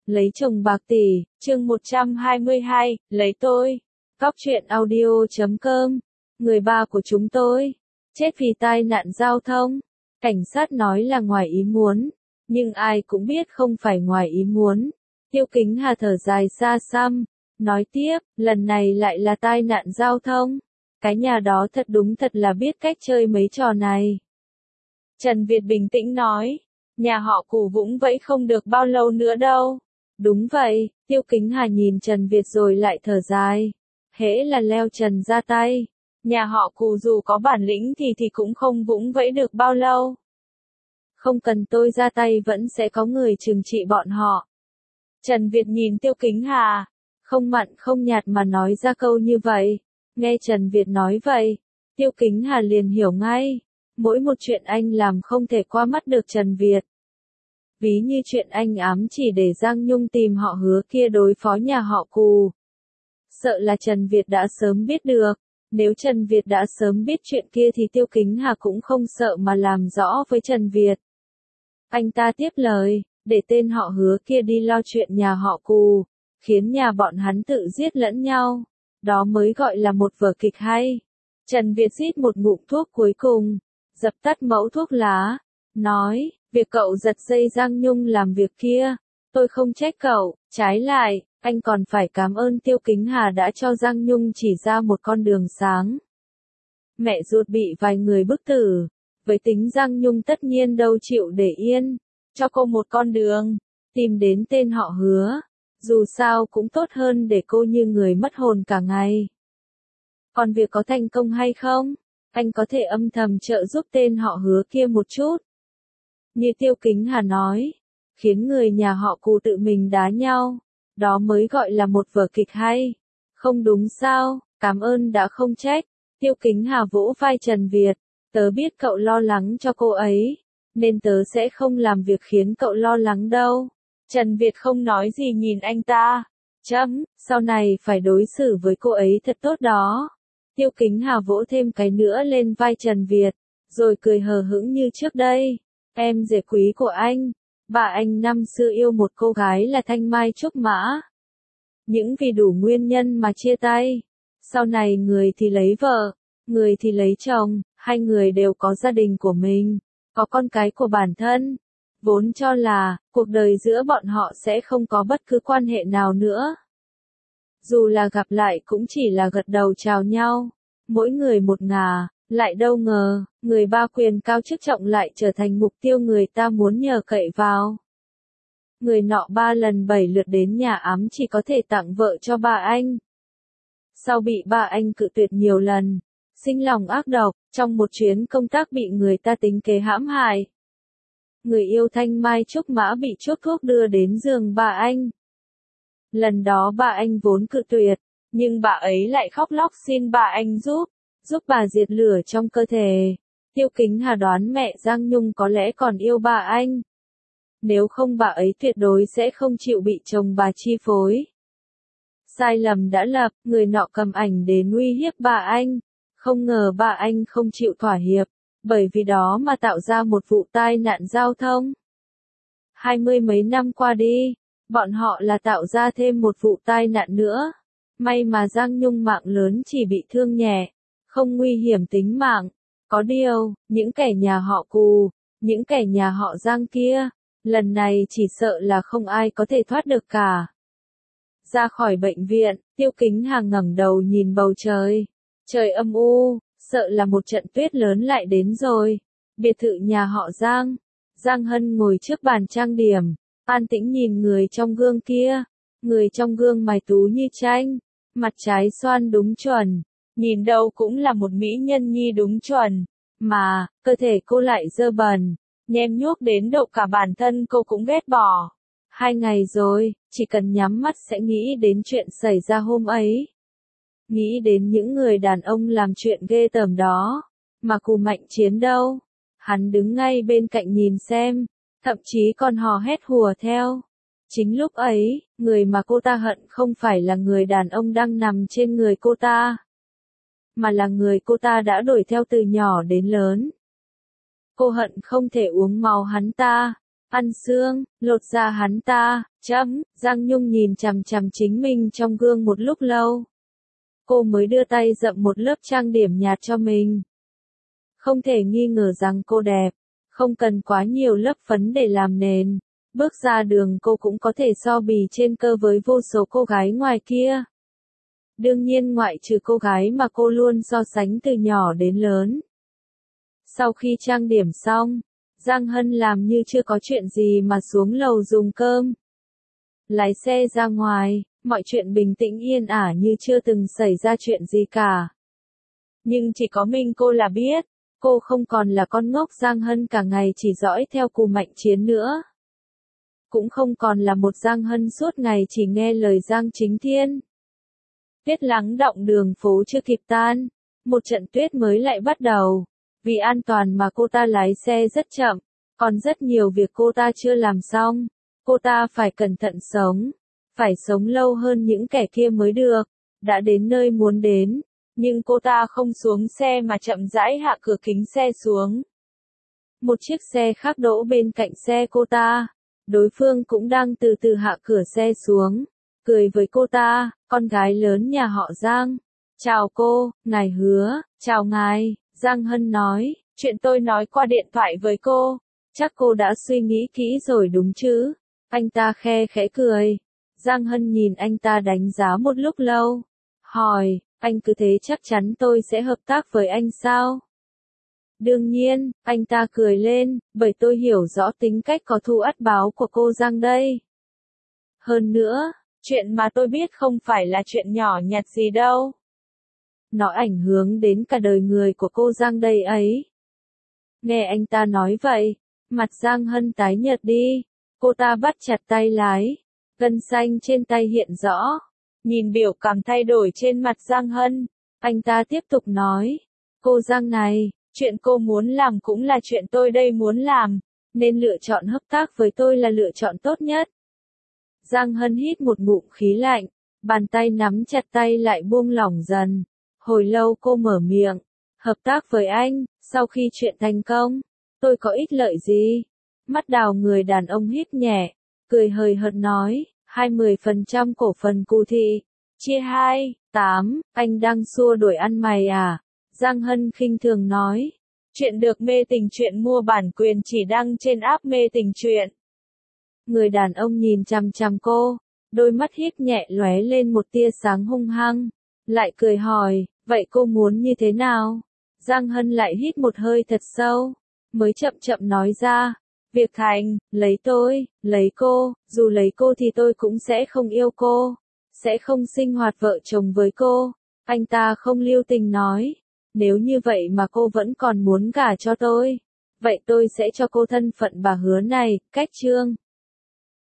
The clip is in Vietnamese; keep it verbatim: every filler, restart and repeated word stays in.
Lấy chồng bạc tỷ, chương một trăm hai mươi hai, lấy tôi. Cóc truyện audio chấm com. Người ba của chúng tôi chết vì tai nạn giao thông. Cảnh sát nói là ngoài ý muốn, nhưng ai cũng biết không phải ngoài ý muốn. Tiêu Kính Hà thở dài xa xăm, nói tiếp, lần này lại là tai nạn giao thông. Cái nhà đó thật đúng thật là biết cách chơi mấy trò này. Trần Việt bình tĩnh nói, nhà họ Cù vũng vẫy không được bao lâu nữa đâu. Đúng vậy, Tiêu Kính Hà nhìn Trần Việt rồi lại thở dài. Hễ là leo trần ra tay, nhà họ Cù dù có bản lĩnh thì thì cũng không vũng vẫy được bao lâu. Không cần tôi ra tay vẫn sẽ có người trừng trị bọn họ. Trần Việt nhìn Tiêu Kính Hà, không mặn không nhạt mà nói ra câu như vậy. Nghe Trần Việt nói vậy, Tiêu Kính Hà liền hiểu ngay. Mỗi một chuyện anh làm không thể qua mắt được Trần Việt. Ví như chuyện anh ám chỉ để Giang Nhung tìm họ Hứa kia đối phó nhà họ Cù. Sợ là Trần Việt đã sớm biết được. Nếu Trần Việt đã sớm biết chuyện kia thì Tiêu Kính Hà cũng không sợ mà làm rõ với Trần Việt. Anh ta tiếp lời, để tên họ Hứa kia đi lo chuyện nhà họ Cù, khiến nhà bọn hắn tự giết lẫn nhau. Đó mới gọi là một vở kịch hay. Trần Việt rít một ngụm thuốc cuối cùng, dập tắt mẩu thuốc lá, nói, việc cậu giật dây Giang Nhung làm việc kia, tôi không trách cậu, trái lại, anh còn phải cảm ơn Tiêu Kính Hà đã cho Giang Nhung chỉ ra một con đường sáng. Mẹ ruột bị vài người bức tử, với tính Giang Nhung tất nhiên đâu chịu để yên, cho cô một con đường, tìm đến tên họ Hứa, dù sao cũng tốt hơn để cô như người mất hồn cả ngày. Còn việc có thành công hay không, anh có thể âm thầm trợ giúp tên họ Hứa kia một chút. Như Tiêu Kính Hà nói, khiến người nhà họ Cù tự mình đá nhau, đó mới gọi là một vở kịch hay. Không đúng sao, cảm ơn đã không trách. Tiêu Kính Hà vỗ vai Trần Việt, tớ biết cậu lo lắng cho cô ấy, nên tớ sẽ không làm việc khiến cậu lo lắng đâu. Trần Việt không nói gì nhìn anh ta, chấm, sau này phải đối xử với cô ấy thật tốt đó. Tiêu Kính Hà vỗ thêm cái nữa lên vai Trần Việt, rồi cười hờ hững như trước đây. Em rể quý của anh, bà anh năm xưa yêu một cô gái là Thanh Mai Trúc Mã. Những vì đủ nguyên nhân mà chia tay. Sau này người thì lấy vợ, người thì lấy chồng, hai người đều có gia đình của mình, có con cái của bản thân. Vốn cho là, cuộc đời giữa bọn họ sẽ không có bất cứ quan hệ nào nữa. Dù là gặp lại cũng chỉ là gật đầu chào nhau, mỗi người một ngả, lại đâu ngờ, người ba quyền cao chức trọng lại trở thành mục tiêu người ta muốn nhờ cậy vào. Người nọ ba lần bảy lượt đến nhà ám chỉ có thể tặng vợ cho ba anh. Sau bị ba anh cự tuyệt nhiều lần, sinh lòng ác độc, trong một chuyến công tác bị người ta tính kế hãm hại. Người yêu Thanh Mai Trúc Mã bị chuốc thuốc đưa đến giường bà anh. Lần đó bà anh vốn cự tuyệt, nhưng bà ấy lại khóc lóc xin bà anh giúp, giúp bà diệt lửa trong cơ thể. Tiêu Kính Hà đoán mẹ Giang Nhung có lẽ còn yêu bà anh. Nếu không bà ấy tuyệt đối sẽ không chịu bị chồng bà chi phối. Sai lầm đã lập, người nọ cầm ảnh đến uy hiếp bà anh. Không ngờ bà anh không chịu thỏa hiệp, bởi vì đó mà tạo ra một vụ tai nạn giao thông. Hai mươi mấy năm qua đi, bọn họ là tạo ra thêm một vụ tai nạn nữa. May mà Giang Nhung mạng lớn chỉ bị thương nhẹ, không nguy hiểm tính mạng. Có điều, những kẻ nhà họ Cù, những kẻ nhà họ Giang kia, lần này chỉ sợ là không ai có thể thoát được cả. Ra khỏi bệnh viện, Tiêu Kính Hà ngẩng đầu nhìn bầu trời. Trời âm u, sợ là một trận tuyết lớn lại đến rồi. Biệt thự nhà họ Giang. Giang Hân ngồi trước bàn trang điểm, an tĩnh nhìn người trong gương kia. Người trong gương mày tú như tranh, mặt trái xoan đúng chuẩn, nhìn đâu cũng là một mỹ nhân nhi đúng chuẩn. Mà, cơ thể cô lại dơ bẩn, nhem nhuốc đến độ cả bản thân cô cũng ghét bỏ. Hai ngày rồi, chỉ cần nhắm mắt sẽ nghĩ đến chuyện xảy ra hôm ấy. Nghĩ đến những người đàn ông làm chuyện ghê tởm đó. Mà Cù Mạnh Chiến đâu? Hắn đứng ngay bên cạnh nhìn xem, thậm chí còn hò hét hùa theo. Chính lúc ấy, người mà cô ta hận không phải là người đàn ông đang nằm trên người cô ta, mà là người cô ta đã đuổi theo từ nhỏ đến lớn. Cô hận không thể uống máu hắn ta, ăn xương, lột da hắn ta, chấm, Giang Nhung nhìn chằm chằm chính mình trong gương một lúc lâu. Cô mới đưa tay dậm một lớp trang điểm nhạt cho mình. Không thể nghi ngờ rằng cô đẹp, không cần quá nhiều lớp phấn để làm nền. Bước ra đường cô cũng có thể so bì trên cơ với vô số cô gái ngoài kia. Đương nhiên ngoại trừ cô gái mà cô luôn so sánh từ nhỏ đến lớn. Sau khi trang điểm xong, Giang Hân làm như chưa có chuyện gì mà xuống lầu dùng cơm. Lái xe ra ngoài, mọi chuyện bình tĩnh yên ả như chưa từng xảy ra chuyện gì cả. Nhưng chỉ có mình cô là biết, cô không còn là con ngốc Giang Hân cả ngày chỉ dõi theo Cù Mạnh Chiến nữa. Cũng không còn là một Giang Hân suốt ngày chỉ nghe lời Giang Chính Thiên. Tuyết lắng đọng đường phố chưa kịp tan, một trận tuyết mới lại bắt đầu. Vì an toàn mà cô ta lái xe rất chậm, còn rất nhiều việc cô ta chưa làm xong. Cô ta phải cẩn thận sống, phải sống lâu hơn những kẻ kia mới được. Đã đến nơi muốn đến, nhưng cô ta không xuống xe mà chậm rãi hạ cửa kính xe xuống. Một chiếc xe khác đỗ bên cạnh xe cô ta. Đối phương cũng đang từ từ hạ cửa xe xuống, cười với cô ta, con gái lớn nhà họ Giang. Chào cô, ngài Hứa, chào ngài, Giang Hân nói, chuyện tôi nói qua điện thoại với cô, chắc cô đã suy nghĩ kỹ rồi đúng chứ? Anh ta khe khẽ cười. Giang Hân nhìn anh ta đánh giá một lúc lâu, hỏi, anh cứ thế chắc chắn tôi sẽ hợp tác với anh sao? Đương nhiên, anh ta cười lên, bởi tôi hiểu rõ tính cách có thù ắt báo của cô Giang đây. Hơn nữa, chuyện mà tôi biết không phải là chuyện nhỏ nhặt gì đâu. Nó ảnh hưởng đến cả đời người của cô Giang đây ấy. Nghe anh ta nói vậy, mặt Giang Hân tái nhợt đi, cô ta bắt chặt tay lái, gân xanh trên tay hiện rõ. Nhìn biểu cảm thay đổi trên mặt Giang Hân, anh ta tiếp tục nói, cô Giang này, chuyện cô muốn làm cũng là chuyện tôi đây muốn làm, nên lựa chọn hợp tác với tôi là lựa chọn tốt nhất. Giang Hân hít một ngụm khí lạnh, bàn tay nắm chặt tay lại buông lỏng dần. Hồi lâu cô mở miệng, hợp tác với anh, sau khi chuyện thành công, tôi có ích lợi gì? Mắt đào người đàn ông hít nhẹ, cười hời hợt nói, hai mươi phần trăm cổ phần Cù Thị, chia hai, tám, anh đang xua đuổi ăn mày à? Giang Hân khinh thường nói, chuyện được mê tình chuyện mua bản quyền chỉ đăng trên app mê tình chuyện. Người đàn ông nhìn chằm chằm cô, đôi mắt híp nhẹ lóe lên một tia sáng hung hăng, lại cười hỏi, vậy cô muốn như thế nào? Giang Hân lại hít một hơi thật sâu, mới chậm chậm nói ra, việc thành, lấy tôi, lấy cô, dù lấy cô thì tôi cũng sẽ không yêu cô, sẽ không sinh hoạt vợ chồng với cô. Anh ta không lưu tình nói, nếu như vậy mà cô vẫn còn muốn gả cho tôi, vậy tôi sẽ cho cô thân phận bà Hứa này, cách chương.